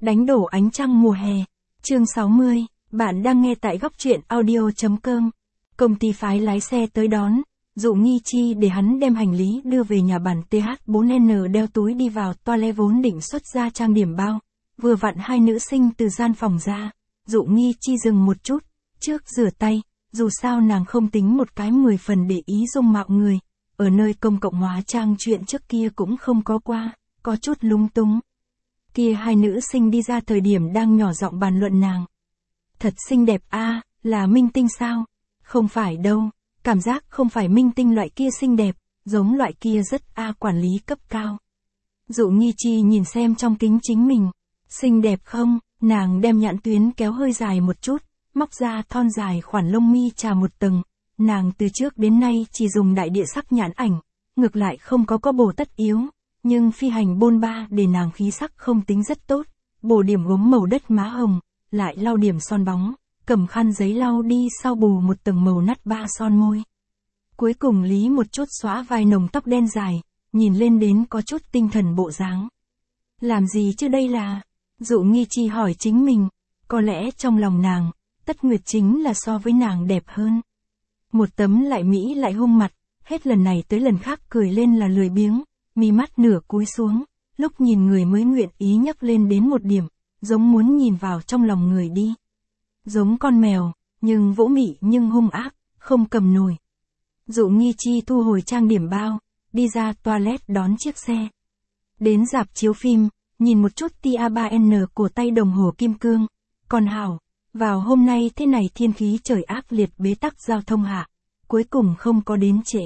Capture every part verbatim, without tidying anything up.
Đánh đổ ánh trăng mùa hè. Chương sáu mươi, bạn đang nghe tại góc truyện audio chấm com. Công ty phái lái xe tới đón, dụ Nghi Chi để hắn đem hành lý đưa về nhà bản T H bốn N đeo túi đi vào toilet vốn định xuất ra trang điểm bao. Vừa vặn hai nữ sinh từ gian phòng ra, dụ Nghi Chi dừng một chút, trước rửa tay, dù sao nàng không tính một cái mười phần để ý dung mạo người. Ở nơi công cộng hóa trang chuyện trước kia cũng không có qua, có chút lung túng. Kia hai nữ sinh đi ra thời điểm đang nhỏ giọng bàn luận nàng. Thật xinh đẹp a, à, là minh tinh sao? Không phải đâu, cảm giác không phải minh tinh loại kia xinh đẹp, giống loại kia rất a à, quản lý cấp cao. Dụ Nghi Chi nhìn xem trong kính chính mình, xinh đẹp không? Nàng đem nhãn tuyến kéo hơi dài một chút, móc ra thon dài khoản lông mi trà một tầng. Nàng từ trước đến nay chỉ dùng đại địa sắc nhãn ảnh, ngược lại không có có bổ tất yếu. Nhưng phi hành bôn ba để nàng khí sắc không tính rất tốt, bổ điểm gốm màu đất má hồng, lại lau điểm son bóng, cầm khăn giấy lau đi sau bù một tầng màu nắt ba son môi. Cuối cùng lý một chút xóa vài nồng tóc đen dài, nhìn lên đến có chút tinh thần bộ dáng. Làm gì chứ đây là? Dụ Nghi Chi hỏi chính mình, có lẽ trong lòng nàng, Tất Nguyệt chính là so với nàng đẹp hơn. Một tấm lại mỹ lại hung mặt, hết lần này tới lần khác cười lên là lười biếng. Mi mắt nửa cúi xuống, lúc nhìn người mới nguyện ý nhấc lên đến một điểm, giống muốn nhìn vào trong lòng người đi. Giống con mèo, nhưng vỗ mị nhưng hung ác, không cầm nổi. Dụ Nghi Chi thu hồi trang điểm bao, đi ra toilet đón chiếc xe. Đến rạp chiếu phim, nhìn một chút T A ba N của tay đồng hồ kim cương. Còn hảo, vào hôm nay thế này thiên khí trời ác liệt bế tắc giao thông hạ, cuối cùng không có đến trễ.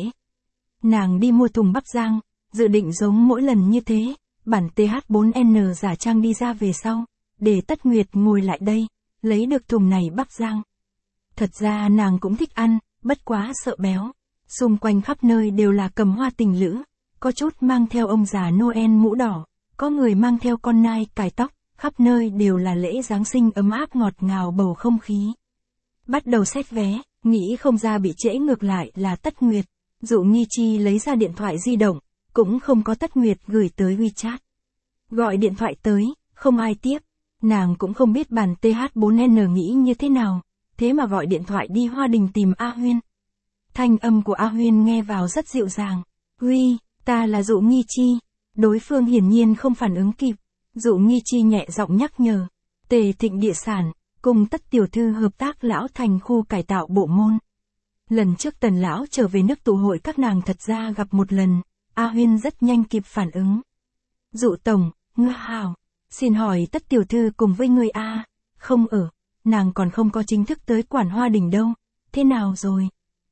Nàng đi mua thùng bắp rang. Dự định giống mỗi lần như thế, bản T H bốn N giả trang đi ra về sau, để Tất Nguyệt ngồi lại đây, lấy được thùng này bắp rang. Thật ra nàng cũng thích ăn, bất quá sợ béo. Xung quanh khắp nơi đều là cầm hoa tình lữ, có chút mang theo ông già Noel mũ đỏ, có người mang theo con nai cài tóc, khắp nơi đều là lễ Giáng sinh ấm áp ngọt ngào bầu không khí. Bắt đầu xét vé, nghĩ không ra bị trễ ngược lại là Tất Nguyệt. Dụ Nghi Chi lấy ra điện thoại di động. Cũng không có Tất Nguyệt gửi tới WeChat. Gọi điện thoại tới, không ai tiếp. Nàng cũng không biết bản T H bốn N nghĩ như thế nào, thế mà gọi điện thoại đi Hoa Đình tìm A Huyên. Thanh âm của A Huyên nghe vào rất dịu dàng. Huy, ta là Dụ Nghi Chi. Đối phương hiển nhiên không phản ứng kịp. Dụ Nghi Chi nhẹ giọng nhắc nhở. Tề Thịnh Địa Sản, cùng Tất tiểu thư hợp tác lão thành khu cải tạo bộ môn. Lần trước Tần lão trở về nước tụ hội các nàng thật ra gặp một lần. A Huyên rất nhanh kịp phản ứng. Dụ tổng, ngư hào, xin hỏi Tất tiểu thư cùng với người A, không ở, nàng còn không có chính thức tới quản Hoa Đình đâu, thế nào rồi?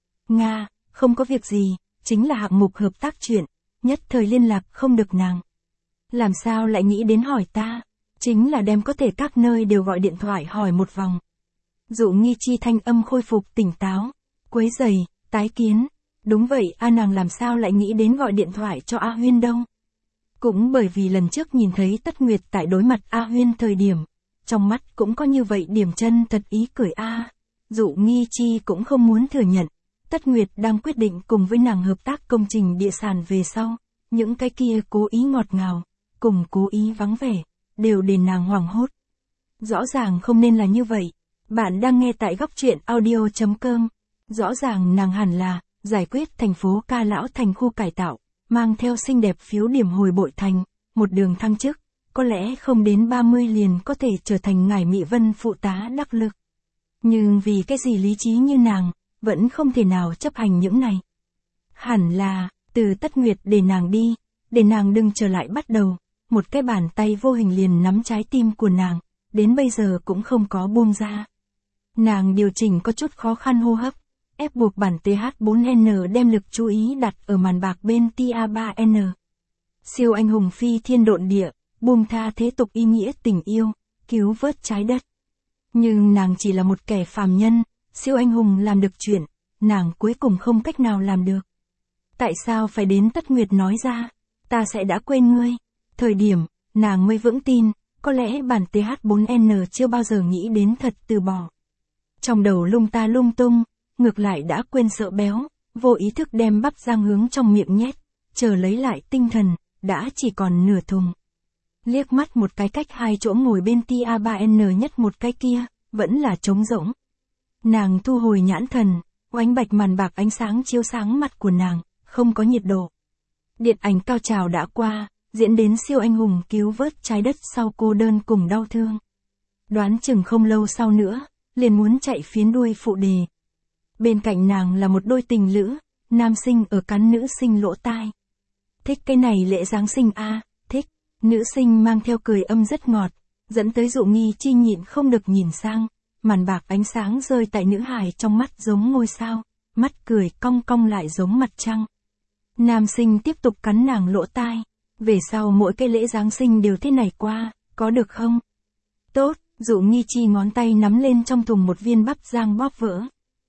Nga, không có việc gì, chính là hạng mục hợp tác chuyện, nhất thời liên lạc không được nàng. Làm sao lại nghĩ đến hỏi ta, chính là đem có thể các nơi đều gọi điện thoại hỏi một vòng. Dụ Nghi Chi thanh âm khôi phục tỉnh táo, quấy giày, tái kiến. Đúng vậy, A nàng làm sao lại nghĩ đến gọi điện thoại cho A Huyên đâu. Cũng bởi vì lần trước nhìn thấy Tất Nguyệt tại đối mặt A Huyên thời điểm, trong mắt cũng có như vậy điểm chân thật ý cười A. Dụ Nghi Chi cũng không muốn thừa nhận, Tất Nguyệt đang quyết định cùng với nàng hợp tác công trình địa sản về sau, những cái kia cố ý ngọt ngào, cùng cố ý vắng vẻ, đều để nàng hoảng hốt. Rõ ràng không nên là như vậy, bạn đang nghe tại góc truyện audio chấm com, rõ ràng nàng hẳn là giải quyết thành phố ca lão thành khu cải tạo, mang theo xinh đẹp phiếu điểm hồi bội thành, một đường thăng chức, có lẽ không đến ba mươi liền có thể trở thành ngải Mỹ Vân phụ tá đắc lực. Nhưng vì cái gì lý trí như nàng, vẫn không thể nào chấp hành những này. Hẳn là, từ Tất Nguyệt để nàng đi, để nàng đừng trở lại bắt đầu, một cái bàn tay vô hình liền nắm trái tim của nàng, đến bây giờ cũng không có buông ra. Nàng điều chỉnh có chút khó khăn hô hấp. Ép buộc bản T H bốn N đem lực chú ý đặt ở màn bạc bên T A ba N. Siêu anh hùng phi thiên độn địa, buông tha thế tục ý nghĩa tình yêu, cứu vớt trái đất. Nhưng nàng chỉ là một kẻ phàm nhân, siêu anh hùng làm được chuyện, nàng cuối cùng không cách nào làm được. Tại sao phải đến Tất Nguyệt nói ra, ta sẽ đã quên ngươi. Thời điểm, nàng mới vững tin, có lẽ bản T H bốn N chưa bao giờ nghĩ đến thật từ bỏ. Trong đầu lung ta lung tung. Ngược lại đã quên sợ béo, vô ý thức đem bắp rang hướng trong miệng nhét, chờ lấy lại tinh thần, đã chỉ còn nửa thùng. liếc mắt một cái cách hai chỗ ngồi bên tia ba N nhất một cái kia, vẫn là trống rỗng. Nàng thu hồi nhãn thần, oánh bạch màn bạc ánh sáng chiếu sáng mặt của nàng, không có nhiệt độ. Điện ảnh cao trào đã qua, diễn đến siêu anh hùng cứu vớt trái đất sau cô đơn cùng đau thương. Đoán chừng không lâu sau nữa, liền muốn chạy phiến đuôi phụ đề. Bên cạnh nàng là một đôi tình lữ, nam sinh ở cắn nữ sinh lỗ tai. Thích cái này lễ Giáng sinh a, à, thích. Nữ sinh mang theo cười âm rất ngọt, dẫn tới Dụ Nghi Chi nhịn không được nhìn sang, màn bạc ánh sáng rơi tại nữ hài trong mắt giống ngôi sao, mắt cười cong cong lại giống mặt trăng. Nam sinh tiếp tục cắn nàng lỗ tai, về sau mỗi cái lễ Giáng sinh đều thế này qua, có được không? Tốt, Dụ Nghi Chi ngón tay nắm lên trong thùng một viên bắp rang bóp vỡ.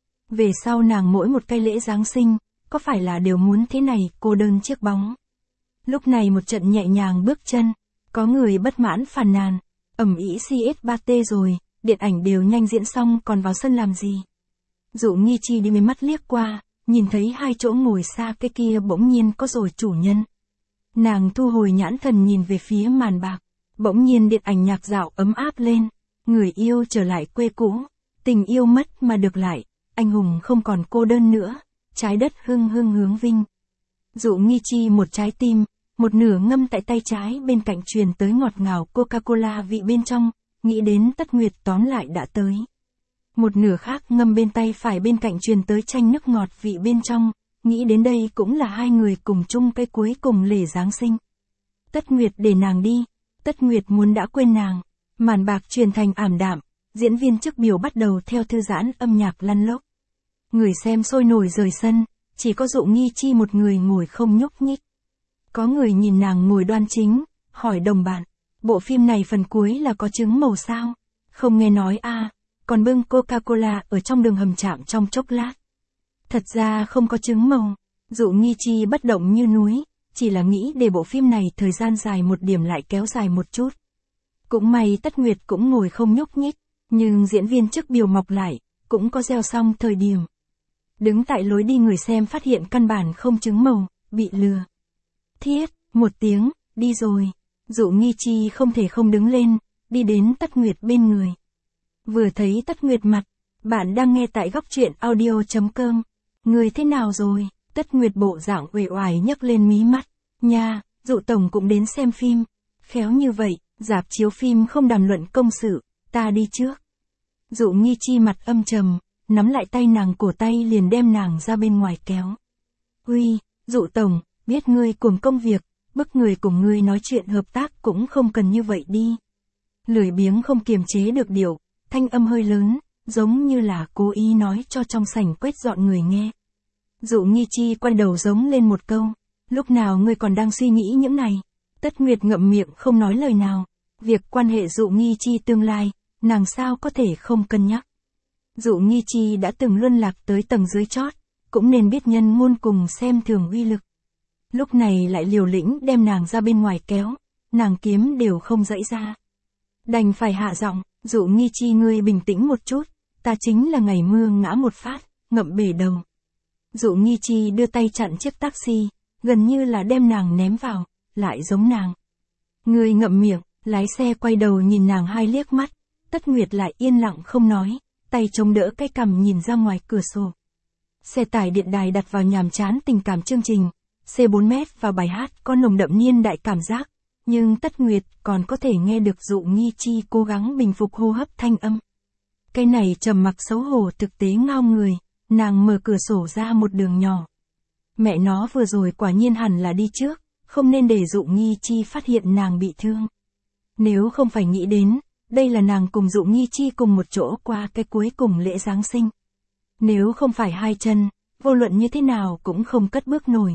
Về sau nàng mỗi một cái lễ Giáng sinh, có phải là đều muốn thế này, cô đơn chiếc bóng. Lúc này một trận nhẹ nhàng bước chân, có người bất mãn phàn nàn, ầm ĩ C S ba T rồi, điện ảnh đều nhanh diễn xong còn vào sân làm gì. Dụ Nghi Chi đi mấy mắt liếc qua, nhìn thấy hai chỗ ngồi xa cái kia bỗng nhiên có rồi chủ nhân. Nàng thu hồi nhãn thần nhìn về phía màn bạc, bỗng nhiên điện ảnh nhạc dạo ấm áp lên, người yêu trở lại quê cũ, tình yêu mất mà được lại, anh hùng không còn cô đơn nữa, trái đất hưng hưng hướng vinh. Dụ Nghi Chi một trái tim, một nửa ngâm tại tay trái bên cạnh truyền tới ngọt ngào Coca-Cola vị bên trong, nghĩ đến Tất Nguyệt tóm lại đã tới. Một nửa khác ngâm bên tay phải bên cạnh truyền tới chanh nước ngọt vị bên trong, nghĩ đến đây cũng là hai người cùng chung cái cuối cùng lễ Giáng sinh. Tất Nguyệt để nàng đi, Tất Nguyệt muốn đã quên nàng, màn bạc truyền thành ảm đạm, diễn viên chức biểu bắt đầu theo thư giãn âm nhạc lăn lóc. Người xem sôi nổi rời sân, chỉ có Dụ Nghi Chi một người ngồi không nhúc nhích. Có người nhìn nàng ngồi đoan chính, hỏi đồng bạn, bộ phim này phần cuối là có trứng màu sao? Không nghe nói a, à, còn bưng Coca-Cola ở trong đường hầm chạm trong chốc lát. Thật ra không có trứng màu, Dụ Nghi Chi bất động như núi, chỉ là nghĩ để bộ phim này thời gian dài một điểm lại kéo dài một chút. Cũng may Tất Nguyệt cũng ngồi không nhúc nhích, nhưng diễn viên chức biểu mọc lại, cũng có gieo xong thời điểm. Đứng tại lối đi người xem phát hiện căn bản không trứng màu, bị lừa. Thiết, một tiếng, đi rồi. Dụ Nghi Chi không thể không đứng lên, đi đến Tất Nguyệt bên người. Vừa thấy Tất Nguyệt mặt, bạn đang nghe tại góc truyện audio chấm com. Người thế nào rồi? Tất Nguyệt bộ dạng uể oải nhấc lên mí mắt. Nha, Dụ tổng cũng đến xem phim. Khéo như vậy, rạp chiếu phim không đàm luận công sự, ta đi trước. Dụ Nghi Chi mặt âm trầm, nắm lại tay nàng cổ tay liền đem nàng ra bên ngoài kéo. Uy, Dụ tổng, biết ngươi cùng công việc, bức người cùng ngươi nói chuyện hợp tác cũng không cần như vậy đi. Lười biếng không kiềm chế được điệu, thanh âm hơi lớn, giống như là cố ý nói cho trong sảnh quét dọn người nghe. Dụ Nghi Chi quay đầu giống lên một câu, lúc nào ngươi còn đang suy nghĩ những này? Tất Nguyệt ngậm miệng không nói lời nào, việc quan hệ Dụ Nghi Chi tương lai, nàng sao có thể không cân nhắc. Dụ Nghi Chi đã từng luân lạc tới tầng dưới chót, cũng nên biết nhân ngôn cùng xem thường uy lực. Lúc này lại liều lĩnh đem nàng ra bên ngoài kéo, nàng kiếm đều không dãy ra. Đành phải hạ giọng, Dụ Nghi Chi ngươi bình tĩnh một chút, ta chính là ngày mưa ngã một phát, ngậm bể đầu. Dụ Nghi Chi đưa tay chặn chiếc taxi, gần như là đem nàng ném vào, lại giống nàng. Ngươi ngậm miệng, lái xe quay đầu nhìn nàng hai liếc mắt, Tất Nguyệt lại yên lặng không nói, tay chống đỡ cái cằm nhìn ra ngoài cửa sổ. Xe tải điện đài đặt vào nhàm chán tình cảm chương trình, C bốn mét vào bài hát có nồng đậm niên đại cảm giác, nhưng Tất Nguyệt còn có thể nghe được Dụ Nghi Chi cố gắng bình phục hô hấp thanh âm. Cái này trầm mặc xấu hổ thực tế ngao người, nàng mở cửa sổ ra một đường nhỏ. Mẹ nó vừa rồi quả nhiên hẳn là đi trước, không nên để Dụ Nghi Chi phát hiện nàng bị thương. Nếu không phải nghĩ đến, đây là nàng cùng Dụ Nghi Chi cùng một chỗ qua cái cuối cùng lễ Giáng sinh. Nếu không phải hai chân, vô luận như thế nào cũng không cất bước nổi.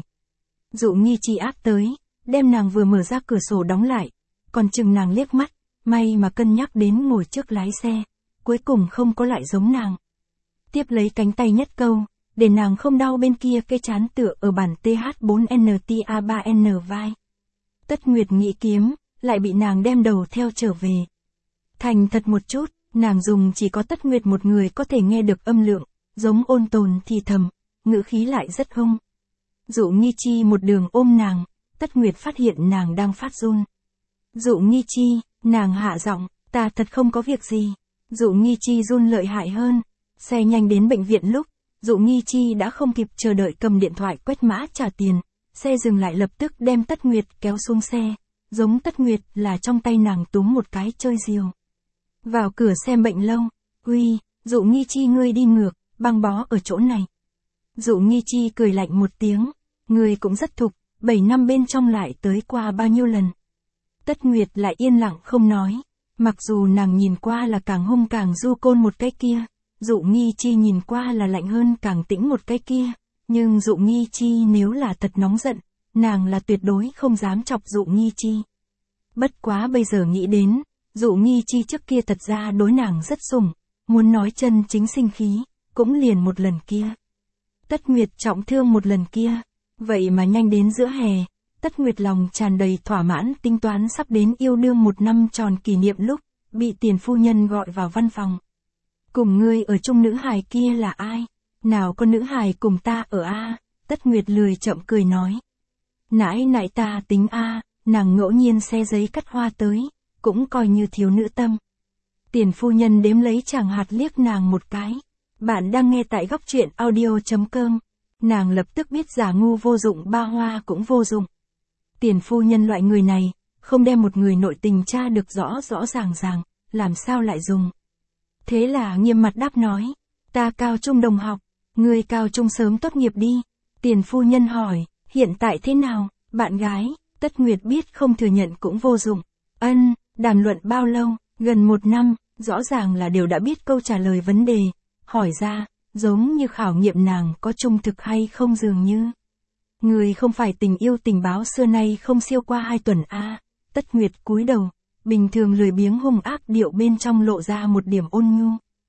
Dụ Nghi Chi áp tới, đem nàng vừa mở ra cửa sổ đóng lại, còn chừng nàng liếc mắt, may mà cân nhắc đến ngồi trước lái xe, cuối cùng không có lại giống nàng. Tiếp lấy cánh tay nhất câu, để nàng không đau bên kia cái chán tựa ở bản T H bốn N T A ba N vai. Tất Nguyệt nghĩ kiếm, lại bị nàng đem đầu theo trở về. Thành thật một chút, nàng dùng chỉ có Tất Nguyệt một người có thể nghe được âm lượng, giống ôn tồn thì thầm, ngữ khí lại rất hung. Dụ Nghi Chi một đường ôm nàng, Tất Nguyệt phát hiện nàng đang phát run. Dụ Nghi Chi, nàng hạ giọng, ta thật không có việc gì. Dụ Nghi Chi run lợi hại hơn. Xe nhanh đến bệnh viện lúc, Dụ Nghi Chi đã không kịp chờ đợi cầm điện thoại quét mã trả tiền. Xe dừng lại lập tức đem Tất Nguyệt kéo xuống xe. Giống Tất Nguyệt là trong tay nàng túm một cái chơi diều. Vào cửa xem bệnh lâu. Uy, Dụ Nghi Chi ngươi đi ngược, băng bó ở chỗ này. Dụ Nghi Chi cười lạnh một tiếng. Ngươi cũng rất thục, bảy năm bên trong lại tới qua bao nhiêu lần. Tất Nguyệt lại yên lặng không nói. Mặc dù nàng nhìn qua là càng hung càng du côn một cái kia. Dụ Nghi Chi nhìn qua là lạnh hơn càng tĩnh một cái kia. Nhưng Dụ Nghi Chi nếu là thật nóng giận, nàng là tuyệt đối không dám chọc Dụ Nghi Chi. Bất quá bây giờ nghĩ đến, Dụ Nghi Chi trước kia thật ra đối nàng rất sủng, muốn nói chân chính sinh khí, cũng liền một lần kia. Tất Nguyệt trọng thương một lần kia, vậy mà nhanh đến giữa hè, Tất Nguyệt lòng tràn đầy thỏa mãn tính toán sắp đến yêu đương một năm tròn kỷ niệm lúc, bị tiền phu nhân gọi vào văn phòng. Cùng ngươi ở chung nữ hài kia là ai? Nào có nữ hài cùng ta ở A? Tất Nguyệt lười chậm cười nói. Nãi nãi ta tính A, nàng ngẫu nhiên xe giấy cắt hoa tới, cũng coi như thiếu nữ tâm. Tiền phu nhân đếm lấy chàng hạt liếc nàng một cái. Bạn đang nghe tại góc truyện audio.com. Nàng lập tức biết giả ngu vô dụng ba hoa cũng vô dụng. Tiền phu nhân loại người này, không đem một người nội tình tra được rõ rõ ràng ràng, làm sao lại dùng. Thế là nghiêm mặt đáp nói, ta cao trung đồng học, ngươi cao trung sớm tốt nghiệp đi. Tiền phu nhân hỏi, hiện tại thế nào, bạn gái? Tất Nguyệt biết không thừa nhận cũng vô dụng. Ân, đàm luận bao lâu? Gần một năm, rõ ràng là đều đã biết câu trả lời vấn đề. Hỏi ra, giống như khảo nghiệm nàng có trung thực hay không dường như. Người không phải tình yêu tình báo xưa nay không siêu qua hai tuần a. À. Tất Nguyệt cúi đầu, bình thường lười biếng hung ác điệu bên trong lộ ra một điểm ôn nhu.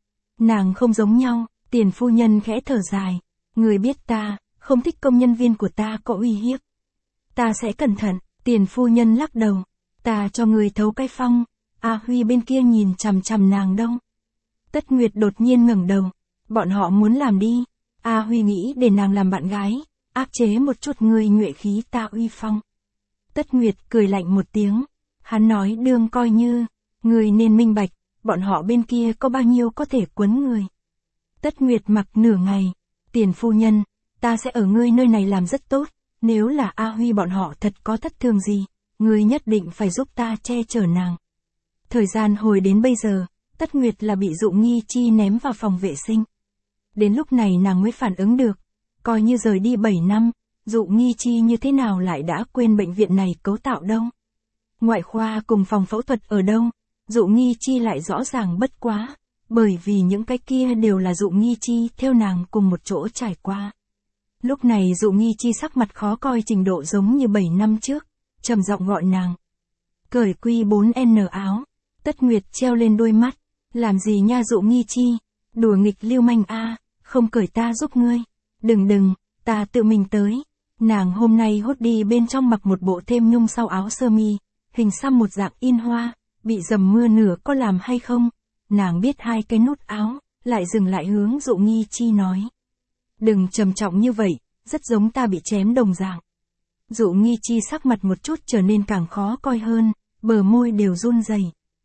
Nàng không giống nhau, tiền phu nhân khẽ thở dài. Người biết ta, không thích công nhân viên của ta có uy hiếp. Ta sẽ cẩn thận, tiền phu nhân lắc đầu. Ta cho người thấu cái phong. A Huy bên kia nhìn chằm chằm nàng đâu. Tất Nguyệt đột nhiên ngẩng đầu. Bọn họ muốn làm đi. A Huy nghĩ để nàng làm bạn gái, áp chế một chút người nhuệ khí ta uy phong. Tất Nguyệt cười lạnh một tiếng. Hắn nói đương coi như, người nên minh bạch, bọn họ bên kia có bao nhiêu có thể quấn người. Tất Nguyệt mặc nửa ngày. Tiền phu nhân, ta sẽ ở ngươi nơi này làm rất tốt. Nếu là A Huy bọn họ thật có thất thường gì, ngươi nhất định phải giúp ta che chở nàng. Thời gian hồi đến bây giờ, Tất Nguyệt là bị Dụ Nghi Chi ném vào phòng vệ sinh. Đến lúc này nàng mới phản ứng được. Coi như rời đi bảy năm, Dụ Nghi Chi như thế nào lại đã quên bệnh viện này cấu tạo đâu. Ngoại khoa cùng phòng phẫu thuật ở đâu, Dụ Nghi Chi lại rõ ràng bất quá. Bởi vì những cái kia đều là Dụ Nghi Chi theo nàng cùng một chỗ trải qua. Lúc này Dụ Nghi Chi sắc mặt khó coi trình độ giống như bảy năm trước, trầm giọng gọi nàng. Cởi quy bốn N áo. Tất Nguyệt treo lên đôi mắt. Làm gì nha Dụ Nghi Chi? Đùa nghịch lưu manh a, không cởi ta giúp ngươi. Đừng đừng, ta tự mình tới. Nàng hôm nay hốt đi bên trong mặc một bộ thêm nhung sau áo sơ mi, hình xăm một dạng in hoa, bị dầm mưa nửa có làm hay không? Nàng biết hai cái nút áo, lại dừng lại hướng Dụ Nghi Chi nói. Đừng trầm trọng như vậy, rất giống ta bị chém đồng dạng. Dụ Nghi Chi sắc mặt một chút trở nên càng khó coi hơn, bờ môi đều run rẩy.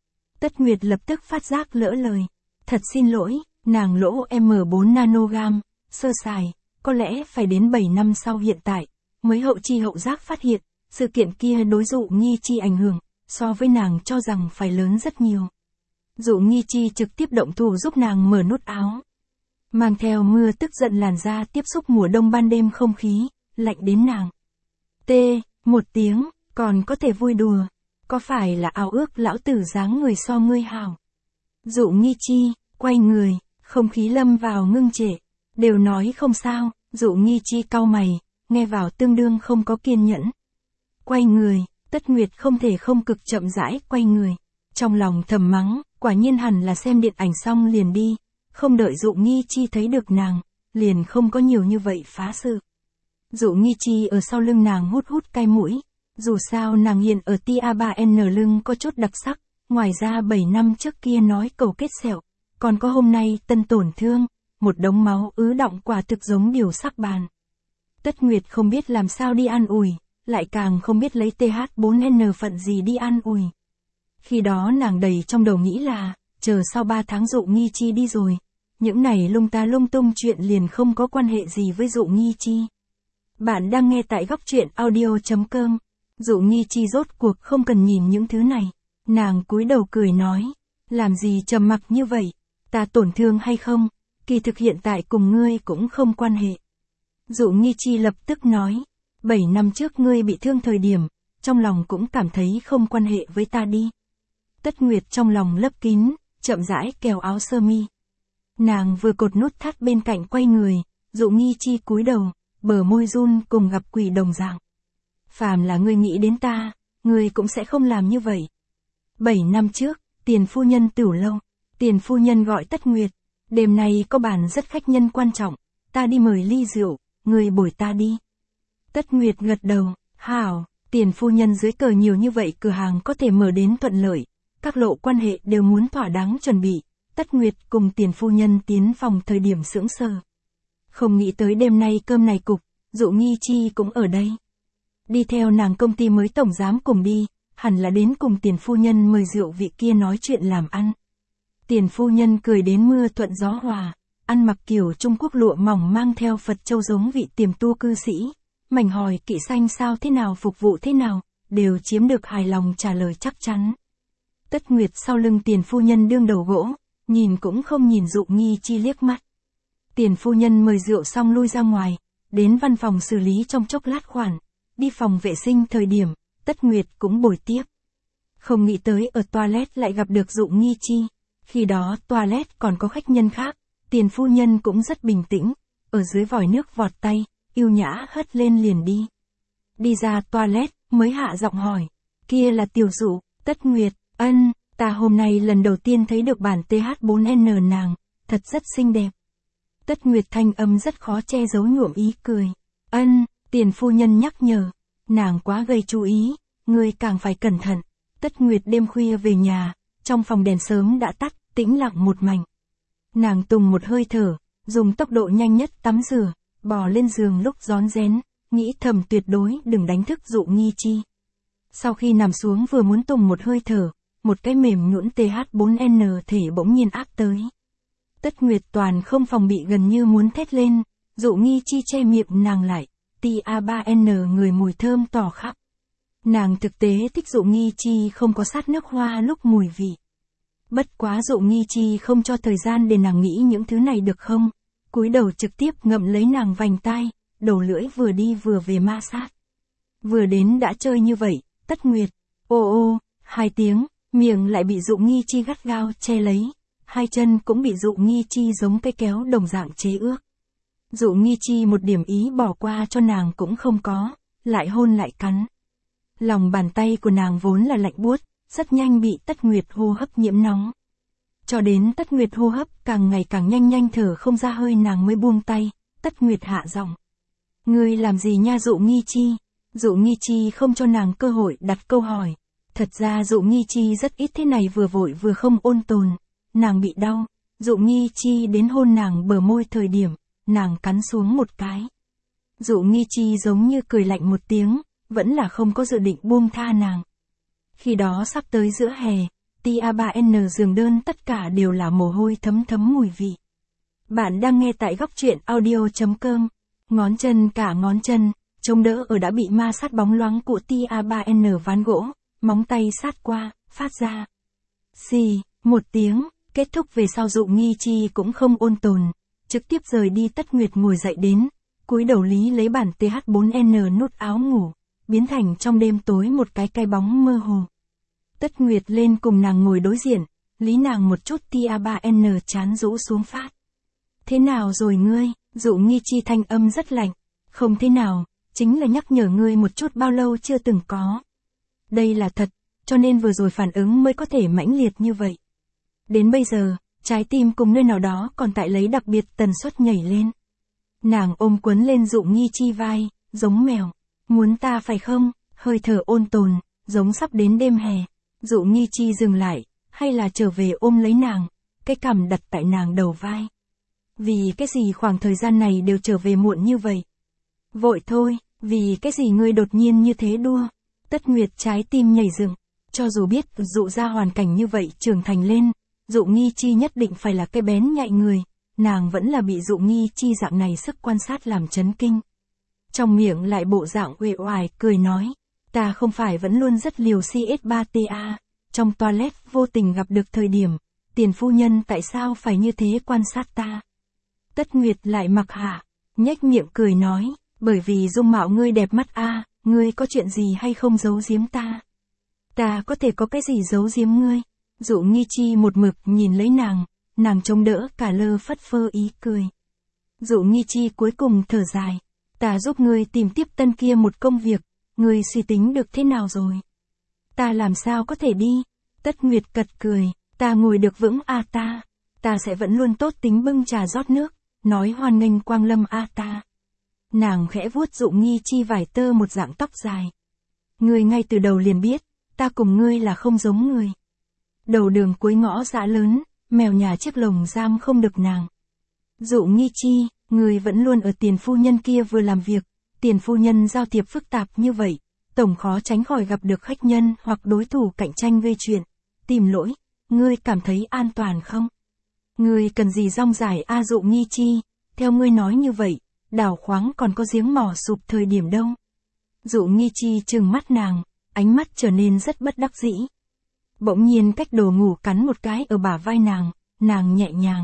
Tất Nguyệt lập tức phát giác lỡ lời. Thật xin lỗi, nàng lỗ M bốn nanogam, sơ sài, có lẽ phải đến bảy năm sau hiện tại, mới hậu chi hậu giác phát hiện, sự kiện kia đối Dụ Nghi Chi ảnh hưởng, so với nàng cho rằng phải lớn rất nhiều. Dụ Nghi Chi trực tiếp động thủ giúp nàng mở nút áo. Mang theo mưa tức giận làn da tiếp xúc mùa đông ban đêm không khí, lạnh đến nàng. T, một tiếng, còn có thể vui đùa. Có phải là ao ước lão tử dáng người so ngươi hảo? Dụ Nghi Chi, quay người, không khí lâm vào ngưng trệ. Đều nói không sao, Dụ Nghi Chi cau mày, nghe vào tương đương không có kiên nhẫn. Quay người, Tất Nguyệt không thể không cực chậm rãi quay người. Trong lòng thầm mắng, quả nhiên hẳn là xem điện ảnh xong liền đi. Không đợi Dụ Nghi Chi thấy được nàng, liền không có nhiều như vậy phá sự. Dụ Nghi Chi ở sau lưng nàng hút hút cay mũi. Dù sao nàng hiện ở T A ba N lưng có chút đặc sắc, ngoài ra bảy năm trước kia nói cầu kết sẹo, còn có hôm nay tân tổn thương, một đống máu ứ đọng quả thực giống điều sắc bàn. Tất Nguyệt không biết làm sao đi an ủi, lại càng không biết lấy tê hát bốn en phận gì đi an ủi. Khi đó nàng đầy trong đầu nghĩ là, chờ sau ba tháng Dụ Nghi Chi đi rồi, những này lung ta lung tung chuyện liền không có quan hệ gì với Dụ Nghi Chi. Bạn đang nghe tại góc truyện audio.com. Dụ Nghi Chi rốt cuộc không cần nhìn những thứ này. Nàng cúi đầu cười nói, làm gì trầm mặc như vậy, ta tổn thương hay không, kỳ thực hiện tại cùng ngươi cũng không quan hệ. Dụ Nghi Chi lập tức nói, bảy năm trước ngươi bị thương thời điểm, trong lòng cũng cảm thấy không quan hệ với ta đi. Tất Nguyệt trong lòng lấp kín, chậm rãi kéo áo sơ mi. Nàng vừa cột nút thắt bên cạnh quay người, Dụ Nghi Chi cúi đầu, bờ môi run cùng gặp quỷ đồng dạng. Phàm là ngươi nghĩ đến ta, ngươi cũng sẽ không làm như vậy. Bảy năm trước, Tiền phu nhân tửu lâu, Tiền phu nhân gọi Tất Nguyệt, đêm nay có bàn rất khách nhân quan trọng, ta đi mời ly rượu, ngươi bồi ta đi. Tất Nguyệt gật đầu, hảo, Tiền phu nhân dưới cờ nhiều như vậy cửa hàng có thể mở đến thuận lợi, các lộ quan hệ đều muốn thỏa đáng chuẩn bị. Tất Nguyệt cùng Tiền phu nhân tiến phòng thời điểm sững sờ. Không nghĩ tới đêm nay cơm này cục, Dụ Nghi Chi cũng ở đây. Đi theo nàng công ty mới tổng giám cùng đi, hẳn là đến cùng Tiền phu nhân mời rượu vị kia nói chuyện làm ăn. Tiền phu nhân cười đến mưa thuận gió hòa, ăn mặc kiểu Trung Quốc lụa mỏng mang theo Phật châu giống vị tiềm tu cư sĩ, mảnh hỏi kỵ xanh sao thế nào phục vụ thế nào, đều chiếm được hài lòng trả lời chắc chắn. Tất Nguyệt sau lưng Tiền phu nhân đương đầu gỗ, nhìn cũng không nhìn Dụ Nghi Chi liếc mắt. Tiền phu nhân mời rượu xong lui ra ngoài, đến văn phòng xử lý trong chốc lát khoản, đi phòng vệ sinh thời điểm, Tất Nguyệt cũng bồi tiếp. Không nghĩ tới ở toilet lại gặp được Dụ Nghi Chi, khi đó toilet còn có khách nhân khác, Tiền phu nhân cũng rất bình tĩnh, ở dưới vòi nước vọt tay, yêu nhã hất lên liền đi. Đi ra toilet, mới hạ giọng hỏi, kia là Tiểu Dụ. Tất Nguyệt, ân, ta hôm nay lần đầu tiên thấy được bản tê hát bốn en nàng, thật rất xinh đẹp. Tất Nguyệt thanh âm rất khó che giấu nhuộm ý cười. Ân, Tiền phu nhân nhắc nhở, nàng quá gây chú ý, ngươi càng phải cẩn thận. Tất Nguyệt đêm khuya về nhà, trong phòng đèn sớm đã tắt, tĩnh lặng một mảnh. Nàng tùng một hơi thở, dùng tốc độ nhanh nhất tắm rửa, bò lên giường lúc rón rén, nghĩ thầm tuyệt đối đừng đánh thức Dụ Nghi Chi. Sau khi nằm xuống vừa muốn tùng một hơi thở, một cái mềm nhũn tê hát bốn en thể bỗng nhiên áp tới. Tất Nguyệt toàn không phòng bị gần như muốn thét lên, Dụ Nghi Chi che miệng nàng lại, tê a ba en người mùi thơm tỏ khắp. Nàng thực tế thích Dụ Nghi Chi không có sát nước hoa lúc mùi vị. Bất quá Dụ Nghi Chi không cho thời gian để nàng nghĩ những thứ này được không, cúi đầu trực tiếp ngậm lấy nàng vành tai, đầu lưỡi vừa đi vừa về ma sát. Vừa đến đã chơi như vậy, Tất Nguyệt, ô ô, hai tiếng, miệng lại bị Dụ Nghi Chi gắt gao che lấy, hai chân cũng bị Dụ Nghi Chi giống cây kéo đồng dạng chế ước. Dụ Nghi Chi một điểm ý bỏ qua cho nàng cũng không có, lại hôn lại cắn. Lòng bàn tay của nàng vốn là lạnh buốt, rất nhanh bị Tất Nguyệt hô hấp nhiễm nóng. Cho đến Tất Nguyệt hô hấp càng ngày càng nhanh nhanh thở không ra hơi nàng mới buông tay, Tất Nguyệt hạ giọng. Ngươi làm gì nha Dụ Nghi Chi? Dụ Nghi Chi không cho nàng cơ hội đặt câu hỏi. Thật ra Dụ Nghi Chi rất ít thế này vừa vội vừa không ôn tồn. Nàng bị đau, Dụ Nghi Chi đến hôn nàng bờ môi thời điểm, nàng cắn xuống một cái. Dụ Nghi Chi giống như cười lạnh một tiếng, vẫn là không có dự định buông tha nàng. Khi đó sắp tới giữa hè, tê a ba en giường đơn tất cả đều là mồ hôi thấm thấm mùi vị. Bạn đang nghe tại góc truyện audio.com. Ngón chân cả ngón chân, chống đỡ ở đã bị ma sát bóng loáng của tê a ba en ván gỗ, móng tay sát qua, phát ra. Xì, một tiếng, kết thúc về sau Dụ Nghi Chi cũng không ôn tồn, trực tiếp rời đi. Tất Nguyệt ngồi dậy đến, cúi đầu lý lấy bản tê hát bốn en nút áo ngủ, biến thành trong đêm tối một cái cái bóng mơ hồ. Tất Nguyệt lên cùng nàng ngồi đối diện, lý nàng một chút tê a ba en chán rũ xuống phát. Thế nào rồi ngươi? Dụ Nghi Chi thanh âm rất lạnh. Không thế nào, chính là nhắc nhở ngươi một chút bao lâu chưa từng có. Đây là thật, cho nên vừa rồi phản ứng mới có thể mãnh liệt như vậy. Đến bây giờ, trái tim cùng nơi nào đó còn tại lấy đặc biệt tần suất nhảy lên. Nàng ôm quấn lên Dụ Nghi Chi vai, giống mèo. Muốn ta phải không? Hơi thở ôn tồn, giống sắp đến đêm hè. Dụ Nghi Chi dừng lại, hay là trở về ôm lấy nàng, cái cằm đặt tại nàng đầu vai. Vì cái gì khoảng thời gian này đều trở về muộn như vậy? Vội thôi, Vì cái gì ngươi đột nhiên như thế đua? Tất Nguyệt trái tim nhảy dựng, cho dù biết dụ ra hoàn cảnh như vậy trưởng thành lên, Dụ Nghi Chi nhất định phải là cái bén nhạy người, nàng vẫn là bị Dụ Nghi Chi dạng này sức quan sát làm chấn kinh. Trong miệng lại bộ dạng uể oải cười nói, ta không phải vẫn luôn rất liều xê ét ba tê a, trong toilet vô tình gặp được thời điểm, tiền phu nhân tại sao phải như thế quan sát ta? Tất Nguyệt lại mặc hạ, nhếch miệng cười nói, bởi vì dung mạo ngươi đẹp mắt a, ngươi có chuyện gì hay không giấu giếm ta? Ta có thể có cái gì giấu giếm ngươi? Dụ Nghi Chi một mực nhìn lấy nàng, nàng chống đỡ cả lơ phất phơ ý cười. Dụ Nghi Chi cuối cùng thở dài, ta giúp ngươi tìm tiếp tân kia một công việc, ngươi suy tính được thế nào rồi? Ta làm sao có thể đi? Tất Nguyệt cật cười, ta ngồi được vững a ta, ta sẽ vẫn luôn tốt tính bưng trà rót nước, nói hoan nghênh quang lâm a ta. Nàng khẽ vuốt Dụ Nghi Chi vải tơ một dạng tóc dài. Ngươi ngay từ đầu liền biết, ta cùng ngươi là không giống người. Đầu đường cuối ngõ dã lớn, mèo nhà chiếc lồng giam không được nàng. Dụ Nghi Chi, ngươi vẫn luôn ở tiền phu nhân kia vừa làm việc, tiền phu nhân giao thiệp phức tạp như vậy, tổng khó tránh khỏi gặp được khách nhân hoặc đối thủ cạnh tranh gây chuyện, tìm lỗi, ngươi cảm thấy an toàn không? Ngươi cần gì rong dài a Dụ Nghi Chi, theo ngươi nói như vậy, đào khoáng còn có giếng mỏ sụp thời điểm đâu. Dụ Nghi Chi trừng mắt nàng, ánh mắt trở nên rất bất đắc dĩ. Bỗng nhiên cách đồ ngủ cắn một cái ở bả vai nàng, nàng nhẹ nhàng.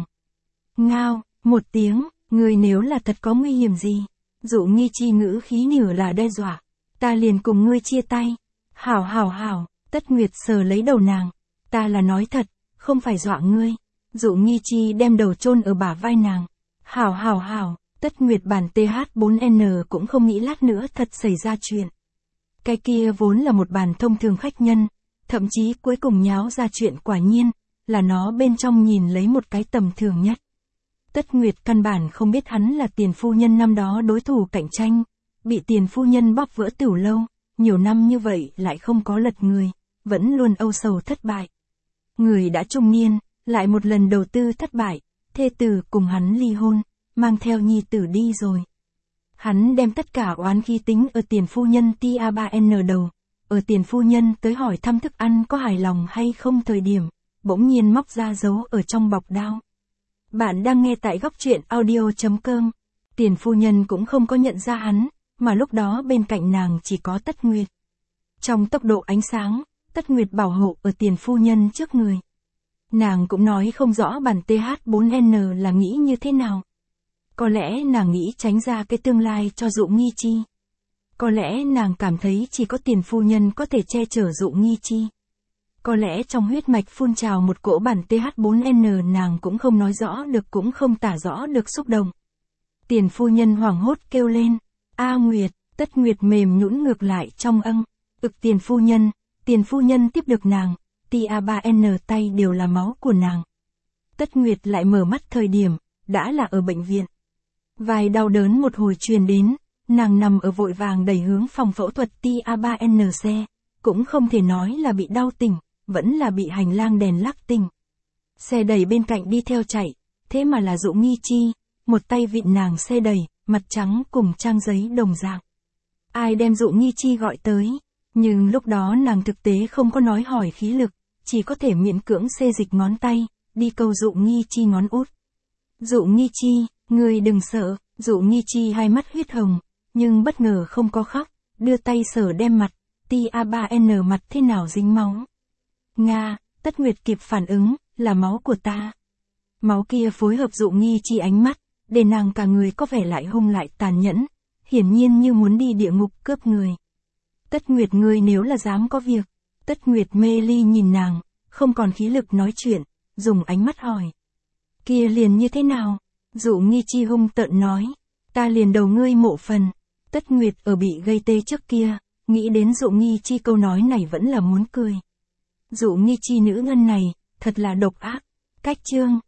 Ngao, một tiếng, ngươi nếu là thật có nguy hiểm gì? Dụ Nghi Chi ngữ khí nửa là đe dọa. Ta liền cùng ngươi chia tay. Hảo hảo hảo, Tất Nguyệt sờ lấy đầu nàng. Ta là nói thật, không phải dọa ngươi. Dụ Nghi Chi đem đầu chôn ở bả vai nàng. Hảo hảo hảo, Tất Nguyệt bản T H bốn N cũng không nghĩ lát nữa thật xảy ra chuyện. Cái kia vốn là một bàn thông thường khách nhân, thậm chí cuối cùng nháo ra chuyện quả nhiên, là nó bên trong nhìn lấy một cái tầm thường nhất. Tất Nguyệt căn bản không biết hắn là tiền phu nhân năm đó đối thủ cạnh tranh, bị tiền phu nhân bóp vỡ tửu lâu, nhiều năm như vậy lại không có lật người, vẫn luôn âu sầu thất bại. Người đã trung niên, lại một lần đầu tư thất bại, thê tử cùng hắn ly hôn, mang theo nhi tử đi rồi. Hắn đem tất cả oán khí tính ở tiền phu nhân T A ba N đầu, ở tiền phu nhân tới hỏi thăm thức ăn có hài lòng hay không thời điểm, bỗng nhiên móc ra giấu ở trong bọc đao. Bạn đang nghe tại góc truyện audio chấm com. Tiền phu nhân cũng không có nhận ra hắn, mà lúc đó bên cạnh nàng chỉ có Tất Nguyệt. Trong tốc độ ánh sáng, Tất Nguyệt bảo hộ ở tiền phu nhân trước người. Nàng cũng nói không rõ bản T H bốn N là nghĩ như thế nào. Có lẽ nàng nghĩ tránh ra cái tương lai cho Dụ Nghi Chi. Có lẽ nàng cảm thấy chỉ có tiền phu nhân có thể che chở Dụ Nghi Chi. Có lẽ trong huyết mạch phun trào một cỗ bản T H bốn N nàng cũng không nói rõ được cũng không tả rõ được xúc động. Tiền phu nhân hoảng hốt kêu lên, A Nguyệt, Tất Nguyệt mềm nhũn ngược lại trong âng, ực tiền phu nhân, tiền phu nhân tiếp được nàng, T A ba N tay đều là máu của nàng. Tất Nguyệt lại mở mắt thời điểm, đã là ở bệnh viện. Vài đau đớn một hồi truyền đến, nàng nằm ở vội vàng đẩy hướng phòng phẫu thuật T A ba N xe, cũng không thể nói là bị đau tỉnh, vẫn là bị hành lang đèn lắc tỉnh. Xe đẩy bên cạnh đi theo chạy, thế mà là Dụ Nghi Chi, một tay vịn nàng xe đẩy, mặt trắng cùng trang giấy đồng dạng. Ai đem Dụ Nghi Chi gọi tới, nhưng lúc đó nàng thực tế không có nói hỏi khí lực, chỉ có thể miễn cưỡng xê dịch ngón tay, đi câu Dụ Nghi Chi ngón út. Dụ Nghi Chi, ngươi đừng sợ, Dụ Nghi Chi hai mắt huyết hồng, nhưng bất ngờ không có khóc, đưa tay sờ đem mặt, T A ba N mặt thế nào dính máu. Nga, Tất Nguyệt kịp phản ứng, là máu của ta. Máu kia phối hợp Dụ Nghi Chi ánh mắt, để nàng cả người có vẻ lại hung lại tàn nhẫn, hiển nhiên như muốn đi địa ngục cướp người. Tất Nguyệt ngươi nếu là dám có việc, Tất Nguyệt mê ly nhìn nàng, không còn khí lực nói chuyện, dùng ánh mắt hỏi. Kia liền như thế nào? Dụ Nghi Chi hung tợn nói, ta liền đầu ngươi mộ phần. Tất Nguyệt ở bị gây tê trước kia, nghĩ đến Dụ Nghi Chi câu nói này vẫn là muốn cười. Dụ Nghi Chi nữ ngân này, thật là độc ác. Cách chương.